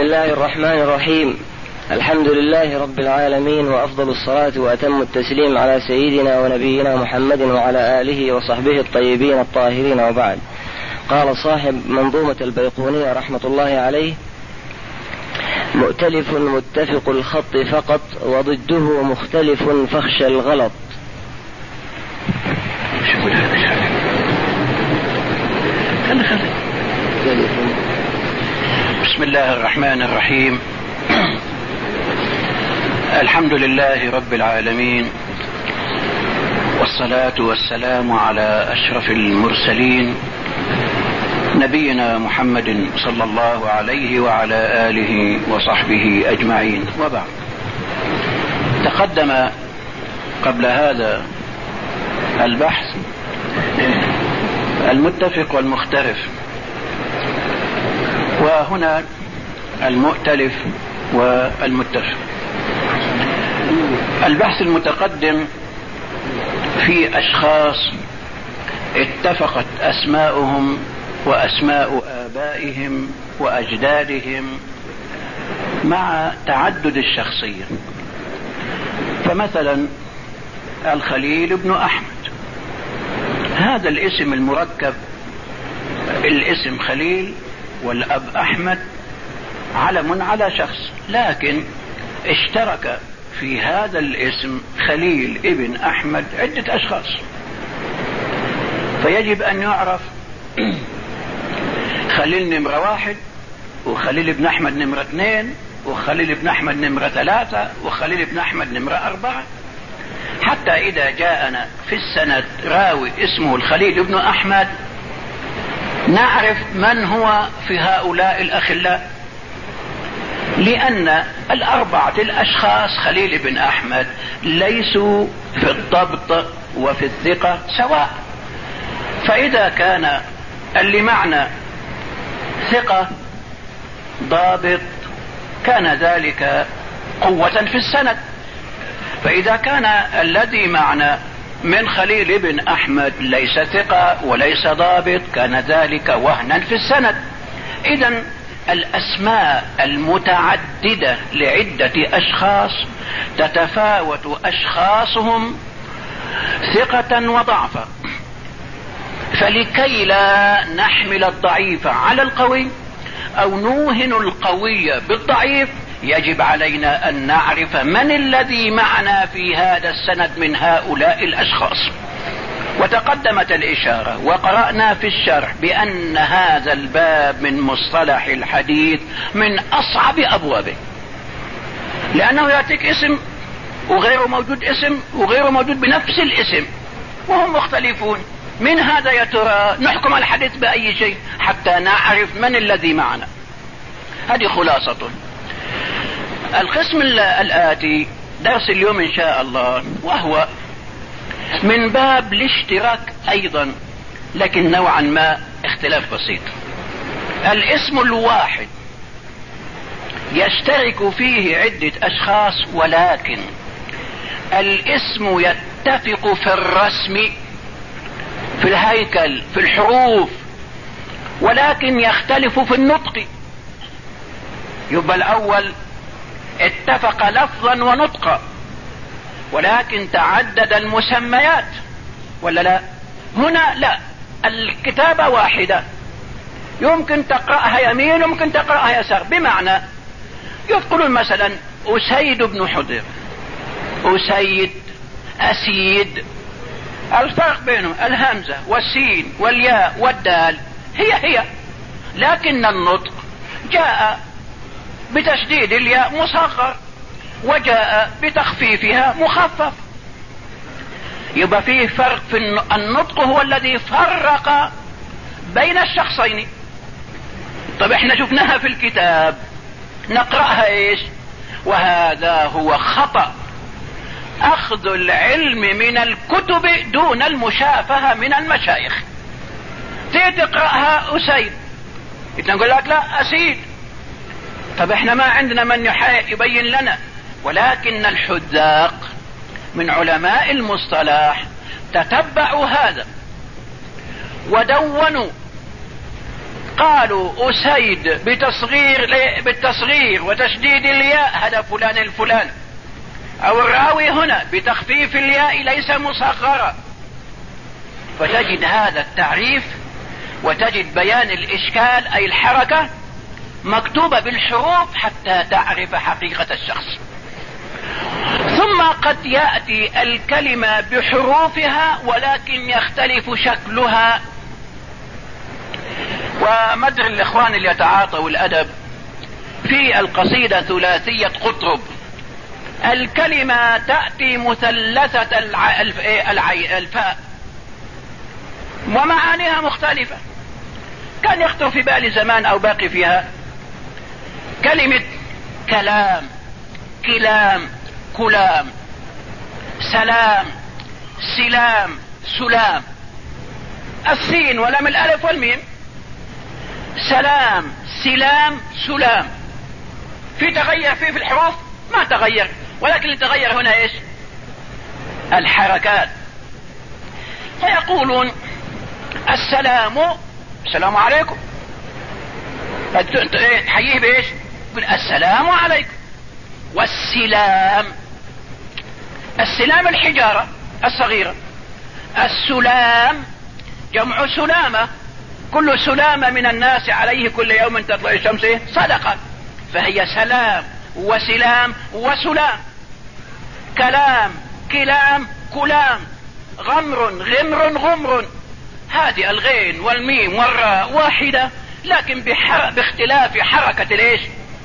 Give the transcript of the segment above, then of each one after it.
الله الرحمن الرحيم. الحمد لله رب العالمين، وأفضل الصلاة وأتم التسليم على سيدنا ونبينا محمد وعلى آله وصحبه الطيبين الطاهرين، وبعد. قال صاحب منظومة البيقونية رحمة الله عليه: مؤتلف متفق الخط فقط، وضده مختلف فاخشى الغلط. بسم الله الرحمن الرحيم. الحمد لله رب العالمين، والصلاة والسلام على أشرف المرسلين نبينا محمد صلى الله عليه وعلى آله وصحبه أجمعين، وبعد. تقدم قبل هذا البحث المتفق والمختلف، وهنا المؤتلف والمتفق. البحث المتقدم في أشخاص اتفقت أسماؤهم وأسماء آبائهم وأجدادهم مع تعدد الشخصية. فمثلا الخليل بن أحمد، هذا الاسم المركب، الاسم خليل والأب أحمد، علم على شخص، لكن اشترك في هذا الاسم خليل ابن أحمد عدة أشخاص، فيجب أن يعرف خليل نمرة 1، وخليل ابن أحمد نمرة 2، وخليل ابن أحمد نمرة 3، وخليل ابن أحمد نمرة 4، حتى إذا جاءنا في السند راوي اسمه الخليل ابن أحمد نعرف من هو في هؤلاء الأخلاء، لأن الأربعة الأشخاص خليل بن أحمد ليسوا في الضبط وفي الثقة سواء. فإذا كان اللي معنا ثقة ضابط كان ذلك قوة في السند، فإذا كان الذي معنا من خليل بن أحمد ليس ثقة وليس ضابط كان ذلك وهنا في السند. إذن الأسماء المتعددة لعدة أشخاص تتفاوت أشخاصهم ثقة وضعفا، فلكي لا نحمل الضعيف على القوي أو نوهن القوي بالضعيف يجب علينا أن نعرف من الذي معنا في هذا السند من هؤلاء الأشخاص. وتقدمت الإشارة وقرأنا في الشرح بأن هذا الباب من مصطلح الحديث من أصعب أبوابه، لأنه يأتيك اسم وغيره موجود اسم وغيره موجود بنفس الاسم وهم مختلفون. من هذا يا ترى نحكم على الحديث بأي شيء حتى نعرف من الذي معنا؟ هذه خلاصة القسم الآتي درس اليوم إن شاء الله، وهو من باب الاشتراك أيضا لكن نوعا ما اختلاف بسيط. الاسم الواحد يشترك فيه عدة أشخاص، ولكن الاسم يتفق في الرسم، في الهيكل، في الحروف، ولكن يختلف في النطق. يبقى الأول اتفق لفظا ونطقا، ولكن تعدد المسميات، ولا لا؟ هنا لا، الكتابة واحدة، يمكن تقرأها يمين وممكن تقرأها يسار، بمعنى يذكرون مثلا أسيد بن حضر، أسيد، أسيد، الفرق بينهم الهمزة والسين والياء والدال هي، لكن النطق جاء بتشديد الياء مصغر وجاء بتخفيفها مخفف، يبقى فيه فرق في النطق، هو الذي فرق بين الشخصين. طب احنا شفناها في الكتاب نقرأها ايش؟ وهذا هو خطأ اخذ العلم من الكتب دون المشافهة من المشايخ. تقرأها أسيد نقول لك لا أسيد، طب احنا ما عندنا من يبين لنا، ولكن الحذاق من علماء المصطلح تتبعوا هذا ودونوا قالوا أسيد بالتصغير وتشديد الياء هذا فلان الفلان، أو الراوي هنا بتخفيف الياء ليس مصغرا. فتجد هذا التعريف وتجد بيان الإشكال أي الحركة مكتوبة بالحروف حتى تعرف حقيقة الشخص. ثم قد يأتي الكلمة بحروفها ولكن يختلف شكلها. ومدر الإخوان اللي يتعاطوا الأدب في القصيدة ثلاثية قطرب الكلمة تأتي مثلثة الفاء ومعانيها مختلفة. كان يخطر في بالي زمان أو باقي فيها كلمة كلام، كلام، كلام، سلام، سلام، سلام، السين ولم الألف والميم، سلام، سلام، سلام. في تغير فيه في الحروف؟ ما تغير، ولكن اللي تغير هنا ايش؟ الحركات. فيقولون السلام عليكم، تحييه بايش؟ السلام عليكم. والسلام، السلام الحجارة الصغيرة، السلام جمع سلامة، كل سلامة من الناس عليه كل يوم تطلع الشمس صدقة، فهي سلام وسلام وسلام. كلام، كلام، كلام، غمر، غمر، غمر. هذه الغين والميم والراء واحدة لكن باختلاف حركة الايش؟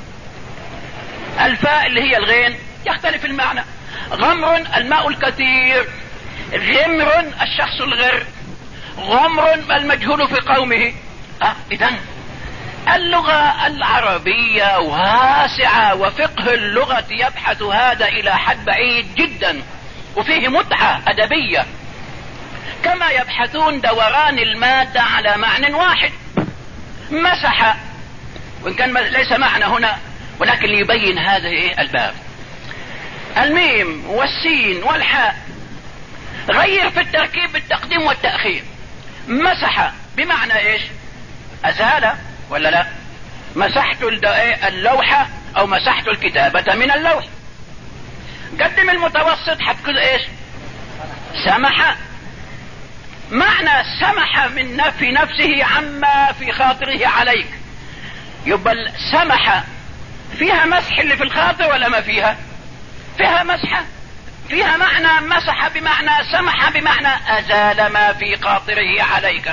الفاء اللي هي الغين يختلف المعنى. غمر الماء الكثير، غمر الشخص الغر، غمر المجهول في قومه. إذن اللغة العربية واسعة وفقه اللغة يبحث هذا إلى حد بعيد جدا، وفيه متعة أدبية، كما يبحثون دوران المادة على معنى واحد. مسح، وإن كان ليس معنى هنا ولكن ليبين هذا الباب. الميم والسين والحاء غير في التركيب بالتقديم والتأخير. مسح بمعنى ايش؟ أزال ولا لا؟ مسحت اللوحة او مسحت الكتابة من اللوح. قدم المتوسط حتكون ايش؟ سمح. معنى سمح في نفسه عما في خاطره عليك. يبقى سمح فيها مسح اللي في الخاطر ولا ما فيها؟ فيها مسحة، فيها معنى مسح بمعنى سمح بمعنى أزال ما في خاطره عليك.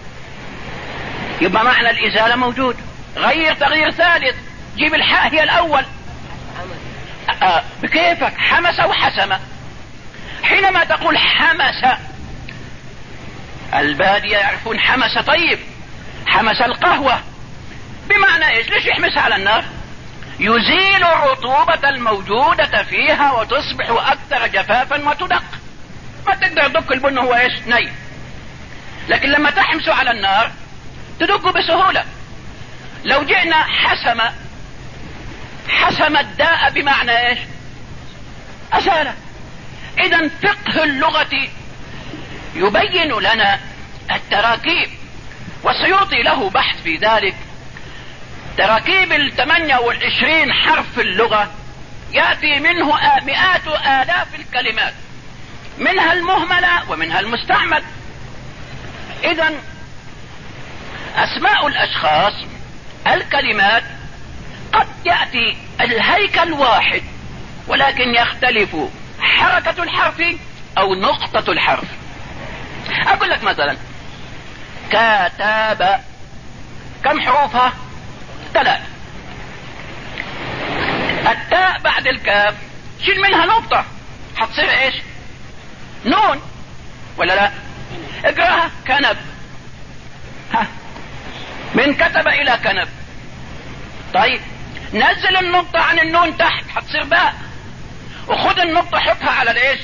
يبقى معنى الإزالة موجود. غير تغيير ثالث، جيب الحاء هي الأول. بكيفك، حمس وحسم. حينما تقول حمس، البادية يعرفون حمس. طيب حمس القهوة بمعنى ايش؟ ليش يحمسها على النار؟ يزيل الرطوبة الموجودة فيها وتصبح أكثر جفافا وتدق. ما تقدر تدق البن هو ايش؟ ني. لكن لما تحمسه على النار تدقه بسهولة. لو جئنا حسم الداء بمعنى ايش؟ أزال. إذن فقه اللغة يبين لنا التراكيب، والسيوطي له بحث في ذلك. تراكيب 28 حرف في اللغة يأتي منه مئات آلاف الكلمات، منها المهملة ومنها المستعمل. إذن أسماء الأشخاص، الكلمات، قد يأتي الهيكل واحد ولكن يختلف حركة الحرف أو نقطة الحرف. أقول لك مثلا كتاب، كم حروفها؟ 3. التاء بعد الكاف شيل منها نقطة حتصير ايش؟ نون ولا لا؟ اقراها كنب. من كتب الى كنب. طيب نزل النقطة عن النون تحت حتصير باء، وخذ النقطة حطها على الايش؟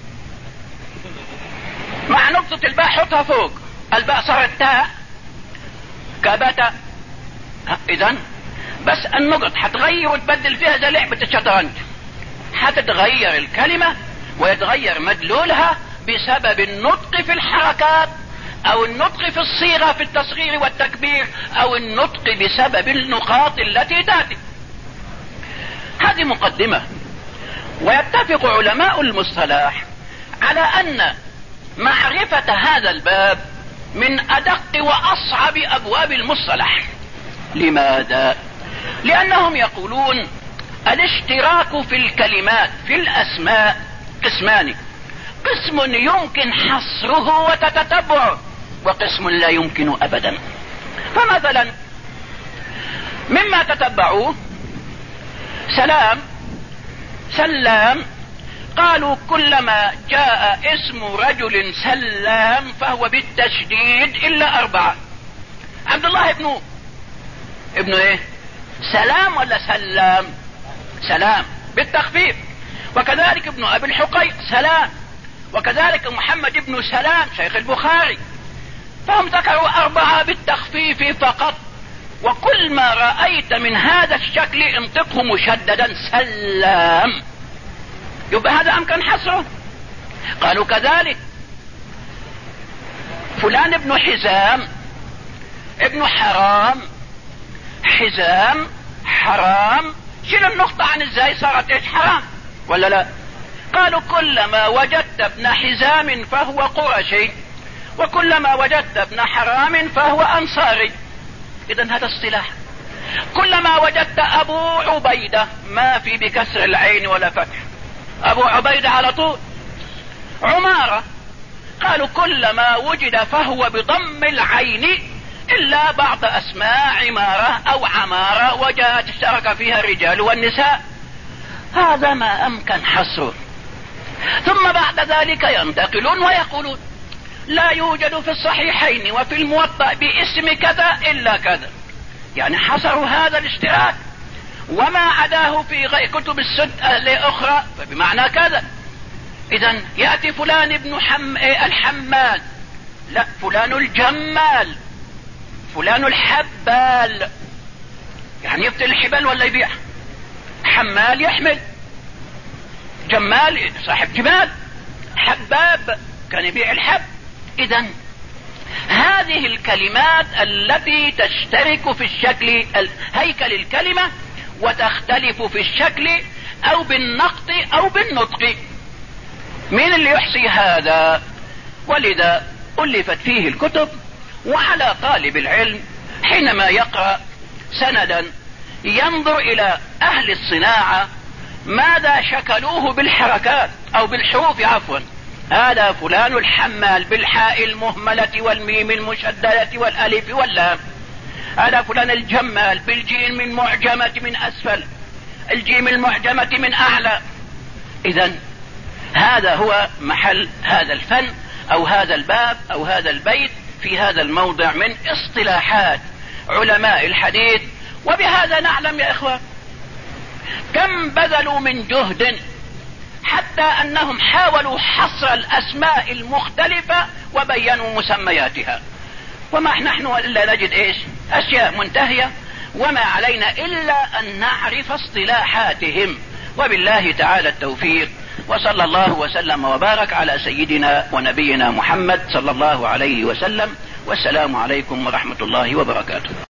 مع نقطة الباء حطها فوق الباء صارت تاء كبت. اذن بس النقط حتغير وتبدل فيها زي لعبة الشطرنج، حتتغير الكلمة ويتغير مدلولها بسبب النطق في الحركات او النطق في الصيغة في التصغير والتكبير، او النطق بسبب النقاط التي تأتي. هذه مقدمة. ويتفق علماء المصطلح على ان معرفة هذا الباب من ادق واصعب ابواب المصطلح. لماذا؟ لانهم يقولون الاشتراك في الكلمات في الاسماء قسمان: قسم يمكن حصره وتتتبعه، وقسم لا يمكن ابدا. فمثلا مما تتبعوه سلام، سلام، قالوا كلما جاء اسم رجل سلام فهو بالتشديد الا 4. عبد الله ابنه ايه؟ سلام ولا سلام؟ سلام بالتخفيف. وكذلك ابن ابي الحقيق سلام، وكذلك محمد بن سلام شيخ البخاري. فهم ذكروا 4 بالتخفيف فقط. وكل ما رأيت من هذا الشكل انطقه مشددا سلام، يبقى هذا امكن حصره. قالوا كذلك فلان ابن حزام، ابن حرام، حزام حرام، شيل النقطة عن ازاي صارت ايش؟ حرام ولا لا؟ قالوا كلما وجدت ابن حزام فهو قرشي، وكلما وجدت ابن حرام فهو انصاري. اذا هذا اصطلاح. كلما وجدت ابو عبيدة، ما في بكسر العين ولا فتح، ابو عبيدة على طول. عمارة، قالوا كلما وجد فهو بضم العين الا بعض اسماء عمارة او عمارة وجاءت اشترك فيها الرجال والنساء. هذا ما امكن حصره. ثم بعد ذلك ينتقلون ويقولون لا يوجد في الصحيحين وفي الموطأ باسم كذا الا كذا، يعني حصروا هذا الاشتراك. وما عداه في غير كتب الستة الاخرى فبمعنى كذا. اذا يأتي فلان ابن الحمال، لا، فلان الجمال، فلان الحبال، يعني يقتل الحبال ولا يبيع. حمال يحمل، جمال صاحب جمال، حباب كان يبيع الحب. اذا هذه الكلمات التي تشترك في الشكل هيكل الكلمة وتختلف في الشكل او بالنقط او بالنطق، مين اللي يحصي هذا؟ ولذا ألفت فيه الكتب. وعلى طالب العلم حينما يقرأ سندا ينظر الى اهل الصناعة ماذا شكلوه بالحركات او بالحروف عفوا. هذا فلان الحمال بالحاء المهملة والميم المشددة والالف واللام. هذا فلان الجمال بالجيم المعجمة من اسفل، الجيم المعجمة من اعلى. اذا هذا هو محل هذا الفن او هذا الباب او هذا البيت في هذا الموضع من اصطلاحات علماء الحديث. وبهذا نعلم يا اخوان كم بذلوا من جهد حتى انهم حاولوا حصر الاسماء المختلفة وبينوا مسمياتها. وما نحن الا نجد ايش؟ اشياء منتهية، وما علينا الا ان نعرف اصطلاحاتهم. وبالله تعالى التوفيق، وصلى الله وسلم وبارك على سيدنا ونبينا محمد صلى الله عليه وسلم. والسلام عليكم ورحمة الله وبركاته.